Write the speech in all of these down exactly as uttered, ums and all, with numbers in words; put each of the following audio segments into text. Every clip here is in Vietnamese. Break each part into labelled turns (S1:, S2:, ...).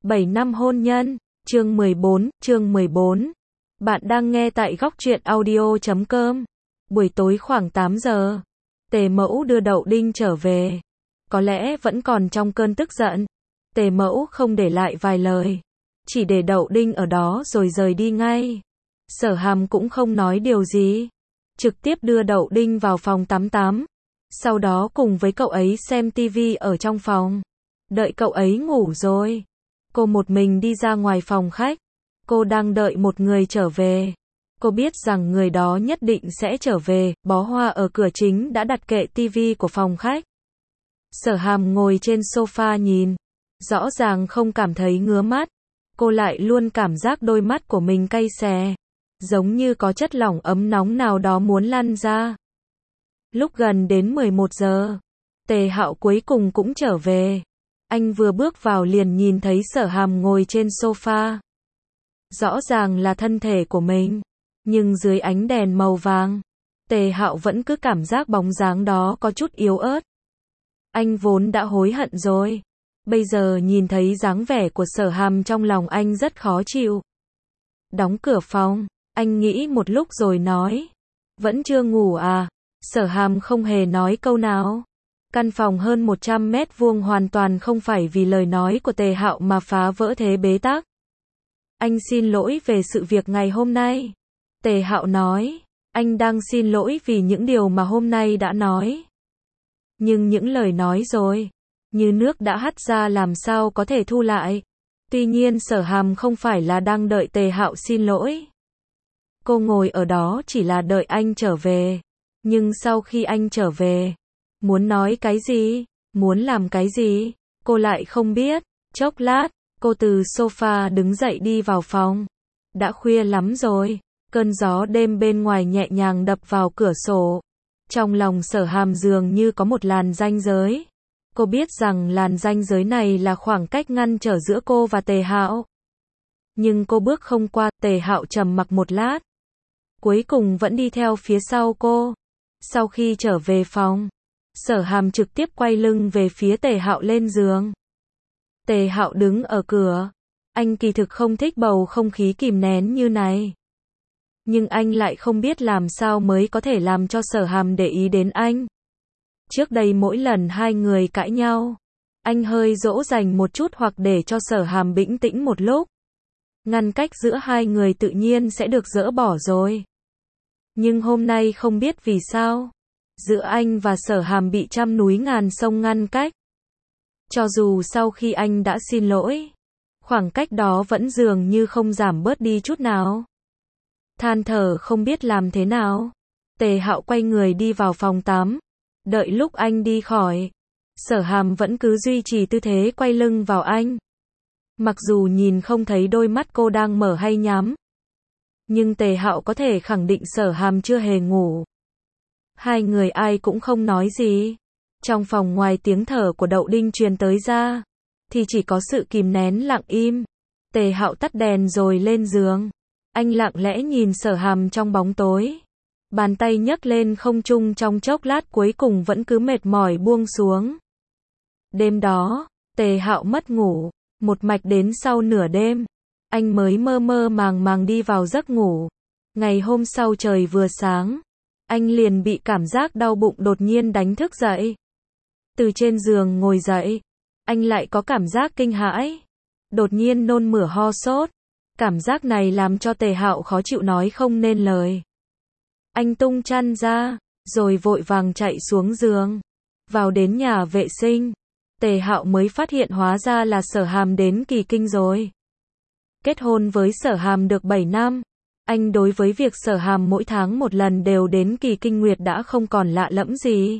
S1: bảy năm hôn nhân, chương mười bốn, chương mười bốn. Bạn đang nghe tại góc truyện audio chấm com. Buổi tối khoảng tám giờ, Tề Mẫu đưa Đậu Đinh trở về. Có lẽ vẫn còn trong cơn tức giận, Tề Mẫu không để lại vài lời, chỉ để Đậu Đinh ở đó rồi rời đi ngay. Sở Hàm cũng không nói điều gì, trực tiếp đưa Đậu Đinh vào phòng tắm tắm. Sau đó cùng với cậu ấy xem tivi ở trong phòng. Đợi cậu ấy ngủ rồi, cô một mình đi ra ngoài phòng khách. Cô đang đợi một người trở về. Cô biết rằng người đó nhất định sẽ trở về. Bó hoa ở cửa chính đã đặt kệ tivi của phòng khách. Sở Hàm ngồi trên sofa nhìn, rõ ràng không cảm thấy ngứa mắt. Cô lại luôn cảm giác đôi mắt của mình cay xè, giống như có chất lỏng ấm nóng nào đó muốn lăn ra. Lúc gần đến mười một giờ, Tề Hạo cuối cùng cũng trở về. Anh vừa bước vào liền nhìn thấy Sở Hàm ngồi trên sofa. Rõ ràng là thân thể của mình, nhưng dưới ánh đèn màu vàng, Tề Hạo vẫn cứ cảm giác bóng dáng đó có chút yếu ớt. Anh vốn đã hối hận rồi, bây giờ nhìn thấy dáng vẻ của Sở Hàm trong lòng anh rất khó chịu. Đóng cửa phòng, anh nghĩ một lúc rồi nói, vẫn chưa ngủ à? Sở Hàm không hề nói câu nào. Căn phòng hơn một trăm mét vuông hoàn toàn không phải vì lời nói của Tề Hạo mà phá vỡ thế bế tắc. Anh xin lỗi về sự việc ngày hôm nay. Tề Hạo nói, anh đang xin lỗi vì những điều mà hôm nay đã nói. Nhưng những lời nói rồi, như nước đã hắt ra làm sao có thể thu lại. Tuy nhiên Sở Hàm không phải là đang đợi Tề Hạo xin lỗi. Cô ngồi ở đó chỉ là đợi anh trở về. Nhưng sau khi anh trở về, muốn nói cái gì, muốn làm cái gì, cô lại không biết. Chốc lát, cô từ sofa đứng dậy đi vào phòng. Đã khuya lắm rồi, cơn gió đêm bên ngoài nhẹ nhàng đập vào cửa sổ. Trong lòng Sở Hàm dường như có một làn ranh giới. Cô biết rằng làn ranh giới này là khoảng cách ngăn trở giữa cô và Tề Hạo. Nhưng cô bước không qua. Tề Hạo trầm mặc một lát, cuối cùng vẫn đi theo phía sau cô. Sau khi trở về phòng, Sở Hàm trực tiếp quay lưng về phía Tề Hạo lên giường. Tề Hạo đứng ở cửa. Anh kỳ thực không thích bầu không khí kìm nén như này. Nhưng anh lại không biết làm sao mới có thể làm cho Sở Hàm để ý đến anh. Trước đây mỗi lần hai người cãi nhau, anh hơi dỗ dành một chút hoặc để cho Sở Hàm bĩnh tĩnh một lúc. Ngăn cách giữa hai người tự nhiên sẽ được dỡ bỏ rồi. Nhưng hôm nay không biết vì sao, giữa anh và Sở Hàm bị trăm núi ngàn sông ngăn cách. Cho dù sau khi anh đã xin lỗi, khoảng cách đó vẫn dường như không giảm bớt đi chút nào. Than thở không biết làm thế nào, Tề Hạo quay người đi vào phòng tắm. Đợi lúc anh đi khỏi, Sở Hàm vẫn cứ duy trì tư thế quay lưng vào anh. Mặc dù nhìn không thấy đôi mắt cô đang mở hay nhắm, nhưng Tề Hạo có thể khẳng định Sở Hàm chưa hề ngủ. Hai người ai cũng không nói gì. Trong phòng ngoài tiếng thở của Đậu Đinh truyền tới ra, thì chỉ có sự kìm nén lặng im. Tề Hạo tắt đèn rồi lên giường. Anh lặng lẽ nhìn Sở Hàm trong bóng tối. Bàn tay nhấc lên không trung trong chốc lát cuối cùng vẫn cứ mệt mỏi buông xuống. Đêm đó, Tề Hạo mất ngủ, một mạch đến sau nửa đêm. Anh mới mơ mơ màng màng đi vào giấc ngủ. Ngày hôm sau trời vừa sáng, anh liền bị cảm giác đau bụng đột nhiên đánh thức dậy. Từ trên giường ngồi dậy, anh lại có cảm giác kinh hãi. Đột nhiên nôn mửa ho sốt. Cảm giác này làm cho Tề Hạo khó chịu nói không nên lời. Anh tung chăn ra, rồi vội vàng chạy xuống giường. Vào đến nhà vệ sinh, Tề Hạo mới phát hiện hóa ra là Sở Hàm đến kỳ kinh rồi. Kết hôn với Sở Hàm được bảy năm, anh đối với việc Sở Hàm mỗi tháng một lần đều đến kỳ kinh nguyệt đã không còn lạ lẫm gì.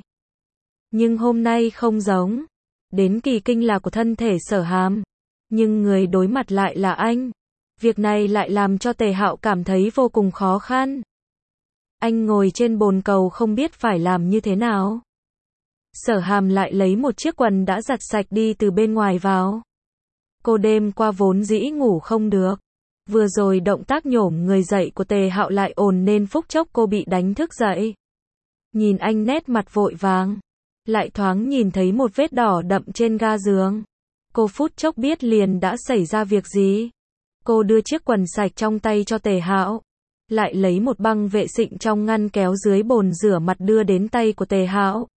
S1: Nhưng hôm nay không giống. Đến kỳ kinh là của thân thể Sở Hàm, nhưng người đối mặt lại là anh. Việc này lại làm cho Tề Hạo cảm thấy vô cùng khó khăn. Anh ngồi trên bồn cầu không biết phải làm như thế nào. Sở Hàm lại lấy một chiếc quần đã giặt sạch đi từ bên ngoài vào. Cô đêm qua vốn dĩ ngủ không được. Vừa rồi động tác nhổm người dậy của Tề Hạo lại ồn nên phút chốc cô bị đánh thức dậy. Nhìn anh nét mặt vội vàng, lại thoáng nhìn thấy một vết đỏ đậm trên ga giường. Cô phút chốc biết liền đã xảy ra việc gì. Cô đưa chiếc quần sạch trong tay cho Tề Hạo, lại lấy một băng vệ sinh trong ngăn kéo dưới bồn rửa mặt đưa đến tay của Tề Hạo.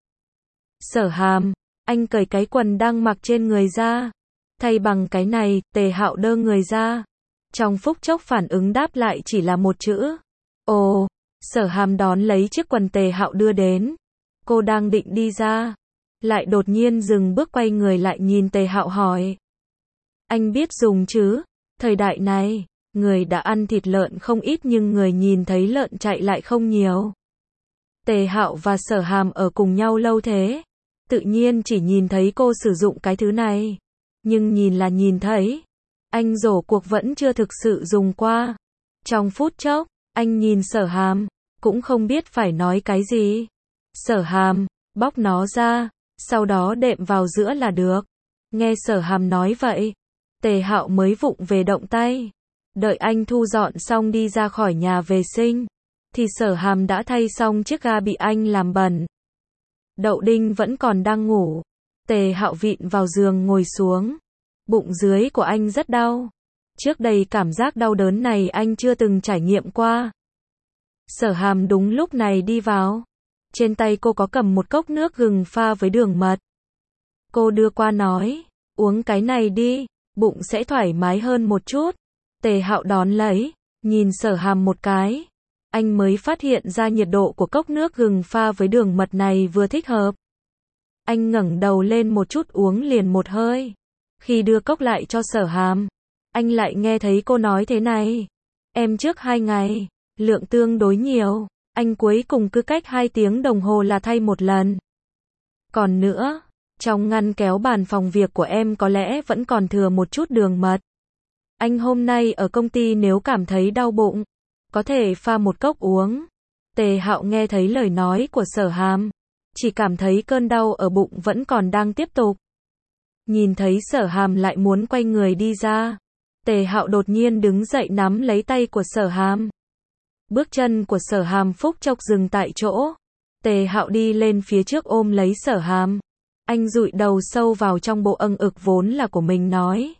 S1: Sở Hàm, anh cởi cái quần đang mặc trên người ra. Thay bằng cái này, Tề Hạo đơ người ra. Trong phút chốc phản ứng đáp lại chỉ là một chữ. Ồ, Sở Hàm đón lấy chiếc quần Tề Hạo đưa đến. Cô đang định đi ra, lại đột nhiên dừng bước quay người lại nhìn Tề Hạo hỏi. Anh biết dùng chứ? Thời đại này, người đã ăn thịt lợn không ít nhưng người nhìn thấy lợn chạy lại không nhiều. Tề Hạo và Sở Hàm ở cùng nhau lâu thế, tự nhiên chỉ nhìn thấy cô sử dụng cái thứ này. Nhưng nhìn là nhìn thấy, anh rổ cuộc vẫn chưa thực sự dùng qua. Trong phút chốc, anh nhìn Sở Hàm, cũng không biết phải nói cái gì. Sở Hàm, bóc nó ra, sau đó đệm vào giữa là được. Nghe Sở Hàm nói vậy, Tề Hạo mới vụng về động tay. Đợi anh thu dọn xong đi ra khỏi nhà vệ sinh, thì Sở Hàm đã thay xong chiếc ga bị anh làm bẩn. Đậu Đinh vẫn còn đang ngủ. Tề Hạo vịn vào giường ngồi xuống. Bụng dưới của anh rất đau. Trước đây cảm giác đau đớn này anh chưa từng trải nghiệm qua. Sở Hàm đúng lúc này đi vào. Trên tay cô có cầm một cốc nước gừng pha với đường mật. Cô đưa qua nói, uống cái này đi, bụng sẽ thoải mái hơn một chút. Tề Hạo đón lấy, nhìn Sở Hàm một cái. Anh mới phát hiện ra nhiệt độ của cốc nước gừng pha với đường mật này vừa thích hợp. Anh ngẩng đầu lên một chút uống liền một hơi. Khi đưa cốc lại cho Sở Hàm, anh lại nghe thấy cô nói thế này. Em trước hai ngày, lượng tương đối nhiều, anh cuối cùng cứ cách hai tiếng đồng hồ là thay một lần. Còn nữa, trong ngăn kéo bàn phòng việc của em có lẽ vẫn còn thừa một chút đường mật. Anh hôm nay ở công ty nếu cảm thấy đau bụng, có thể pha một cốc uống. Tề Hạo nghe thấy lời nói của Sở Hàm, chỉ cảm thấy cơn đau ở bụng vẫn còn đang tiếp tục. Nhìn thấy Sở Hàm lại muốn quay người đi ra, Tề Hạo đột nhiên đứng dậy nắm lấy tay của Sở Hàm. Bước chân của Sở Hàm phút chốc dừng tại chỗ. Tề Hạo đi lên phía trước ôm lấy Sở Hàm. Anh dụi đầu sâu vào trong bộ âng ực vốn là của mình nói.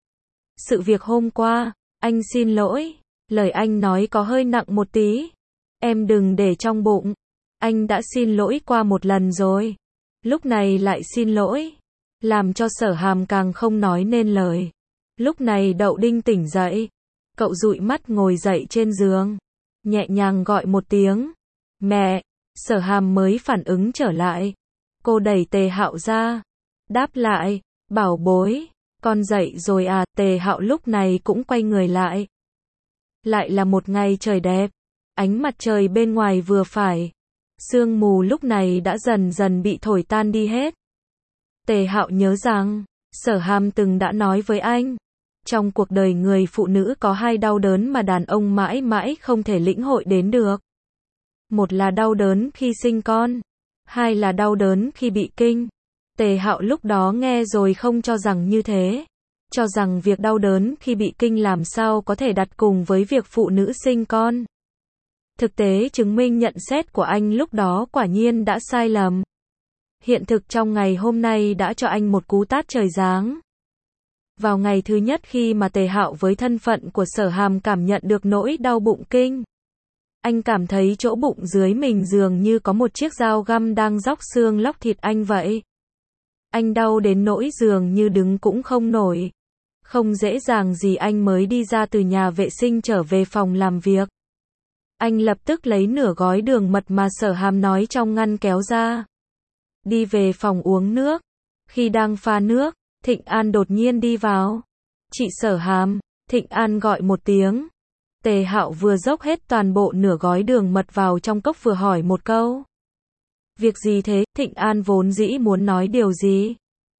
S1: Sự việc hôm qua, anh xin lỗi. Lời anh nói có hơi nặng một tí. Em đừng để trong bụng. Anh đã xin lỗi qua một lần rồi. Lúc này lại xin lỗi. Làm cho Sở Hàm càng không nói nên lời. Lúc này Đậu Đinh tỉnh dậy. Cậu dụi mắt ngồi dậy trên giường. Nhẹ nhàng gọi một tiếng. Mẹ. Sở Hàm mới phản ứng trở lại. Cô đẩy Tề Hạo ra. Đáp lại. Bảo bối. Con dậy rồi à. Tề Hạo lúc này cũng quay người lại. Lại là một ngày trời đẹp. Ánh mặt trời bên ngoài vừa phải. Sương mù lúc này đã dần dần bị thổi tan đi hết. Tề Hạo nhớ rằng, Sở Hàm từng đã nói với anh. Trong cuộc đời người phụ nữ có hai đau đớn mà đàn ông mãi mãi không thể lĩnh hội đến được. Một là đau đớn khi sinh con. Hai là đau đớn khi bị kinh. Tề Hạo lúc đó nghe rồi không cho rằng như thế. Cho rằng việc đau đớn khi bị kinh làm sao có thể đặt cùng với việc phụ nữ sinh con. Thực tế chứng minh nhận xét của anh lúc đó quả nhiên đã sai lầm. Hiện thực trong ngày hôm nay đã cho anh một cú tát trời giáng. Vào ngày thứ nhất khi mà Tề Hạo với thân phận của Sở Hàm cảm nhận được nỗi đau bụng kinh. Anh cảm thấy chỗ bụng dưới mình dường như có một chiếc dao găm đang róc xương lóc thịt anh vậy. Anh đau đến nỗi dường như đứng cũng không nổi. Không dễ dàng gì anh mới đi ra từ nhà vệ sinh trở về phòng làm việc. Anh lập tức lấy nửa gói đường mật mà Sở Hàm nói trong ngăn kéo ra. Đi về phòng uống nước. Khi đang pha nước, Thịnh An đột nhiên đi vào. Chị Sở Hàm, Thịnh An gọi một tiếng. Tề Hạo vừa dốc hết toàn bộ nửa gói đường mật vào trong cốc vừa hỏi một câu. Việc gì thế? Thịnh An vốn dĩ muốn nói điều gì.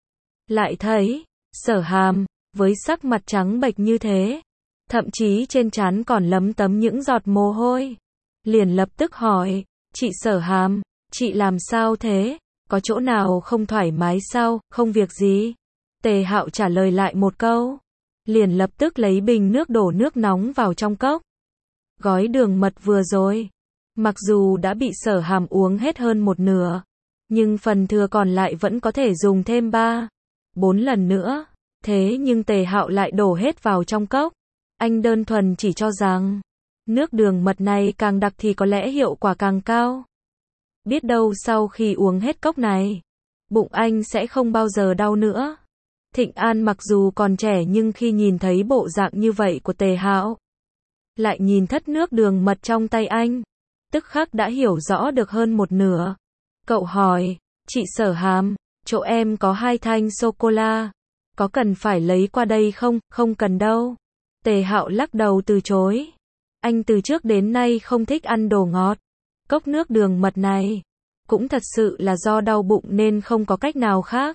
S1: Lại thấy, Sở Hàm, với sắc mặt trắng bệch như thế. Thậm chí trên trán còn lấm tấm những giọt mồ hôi. Liền lập tức hỏi, chị Sở Hàm, chị làm sao thế? Có chỗ nào không thoải mái sao? Không việc gì. Tề Hạo trả lời lại một câu. Liền lập tức lấy bình nước đổ nước nóng vào trong cốc. Gói đường mật vừa rồi. Mặc dù đã bị Sở Hàm uống hết hơn một nửa. Nhưng phần thừa còn lại vẫn có thể dùng thêm ba, bốn lần nữa. Thế nhưng Tề Hạo lại đổ hết vào trong cốc. Anh đơn thuần chỉ cho rằng, nước đường mật này càng đặc thì có lẽ hiệu quả càng cao. Biết đâu sau khi uống hết cốc này, bụng anh sẽ không bao giờ đau nữa. Thịnh An mặc dù còn trẻ nhưng khi nhìn thấy bộ dạng như vậy của Tề Hạo, lại nhìn thất nước đường mật trong tay anh, tức khắc đã hiểu rõ được hơn một nửa. Cậu hỏi, chị Sở Hàm, chỗ em có hai thanh sô-cô-la, có cần phải lấy qua đây không? Không cần đâu. Tề Hạo lắc đầu từ chối. Anh từ trước đến nay không thích ăn đồ ngọt. Cốc nước đường mật này, cũng thật sự là do đau bụng nên không có cách nào khác.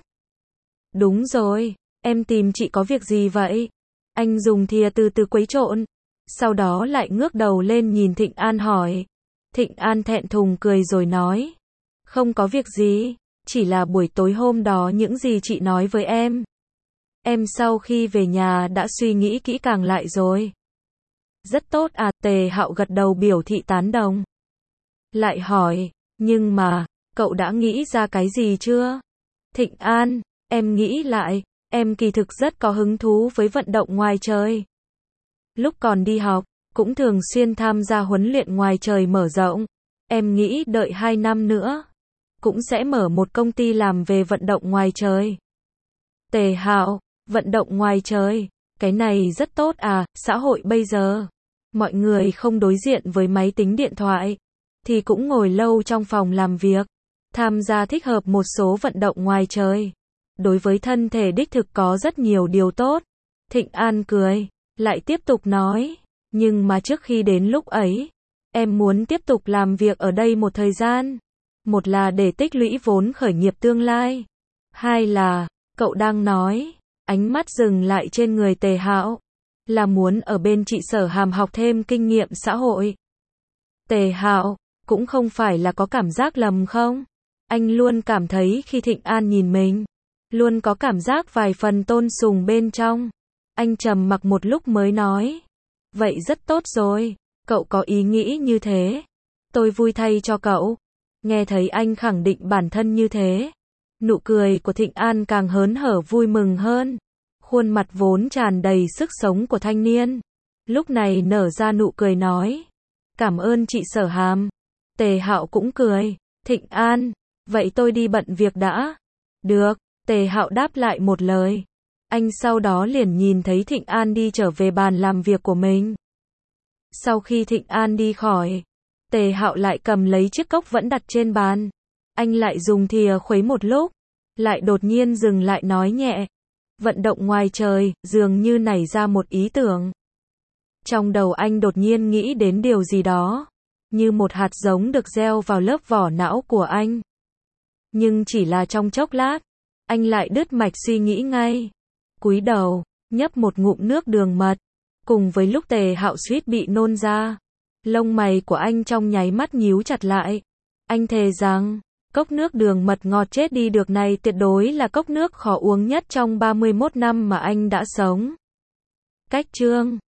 S1: Đúng rồi, em tìm chị có việc gì vậy? Anh dùng thìa từ từ quấy trộn, sau đó lại ngước đầu lên nhìn Thịnh An hỏi. Thịnh An thẹn thùng cười rồi nói, không có việc gì, chỉ là buổi tối hôm đó những gì chị nói với em. Em sau khi về nhà đã suy nghĩ kỹ càng lại rồi. Rất tốt à, Tề Hạo gật đầu biểu thị tán đồng. Lại hỏi, nhưng mà, cậu đã nghĩ ra cái gì chưa? Thịnh An, em nghĩ lại, em kỳ thực rất có hứng thú với vận động ngoài trời. Lúc còn đi học, cũng thường xuyên tham gia huấn luyện ngoài trời mở rộng. Em nghĩ đợi hai năm nữa, cũng sẽ mở một công ty làm về vận động ngoài trời. Tề Hạo, vận động ngoài trời, cái này rất tốt à, xã hội bây giờ, mọi người không đối diện với máy tính điện thoại, thì cũng ngồi lâu trong phòng làm việc. Tham gia thích hợp một số vận động ngoài trời, đối với thân thể đích thực có rất nhiều điều tốt. Thịnh An cười, lại tiếp tục nói, nhưng mà trước khi đến lúc ấy, em muốn tiếp tục làm việc ở đây một thời gian. Một là để tích lũy vốn khởi nghiệp tương lai. Hai là, cậu đang nói, ánh mắt dừng lại trên người Tề Hạo, là muốn ở bên chị Sở Hàm học thêm kinh nghiệm xã hội. Tề Hạo, cũng không phải là có cảm giác lầm không? Anh luôn cảm thấy khi Thịnh An nhìn mình, luôn có cảm giác vài phần tôn sùng bên trong. Anh trầm mặc một lúc mới nói, vậy rất tốt rồi, cậu có ý nghĩ như thế. Tôi vui thay cho cậu. Nghe thấy anh khẳng định bản thân như thế, nụ cười của Thịnh An càng hớn hở vui mừng hơn. Khuôn mặt vốn tràn đầy sức sống của thanh niên, lúc này nở ra nụ cười nói, cảm ơn chị Sở Hàm. Tề Hạo cũng cười, Thịnh An, vậy tôi đi bận việc đã. Được, Tề Hạo đáp lại một lời. Anh sau đó liền nhìn thấy Thịnh An đi trở về bàn làm việc của mình. Sau khi Thịnh An đi khỏi, Tề Hạo lại cầm lấy chiếc cốc vẫn đặt trên bàn. Anh lại dùng thìa khuấy một lúc, lại đột nhiên dừng lại nói nhẹ, vận động ngoài trời, dường như nảy ra một ý tưởng. Trong đầu anh đột nhiên nghĩ đến điều gì đó, như một hạt giống được gieo vào lớp vỏ não của anh. Nhưng chỉ là trong chốc lát, anh lại đứt mạch suy nghĩ ngay. Cúi đầu, nhấp một ngụm nước đường mật, cùng với lúc Tề Hạo suýt bị nôn ra, lông mày của anh trong nháy mắt nhíu chặt lại. Anh thề rằng, cốc nước đường mật ngọt chết đi được này tuyệt đối là cốc nước khó uống nhất trong ba mươi mốt năm mà anh đã sống. Cách chương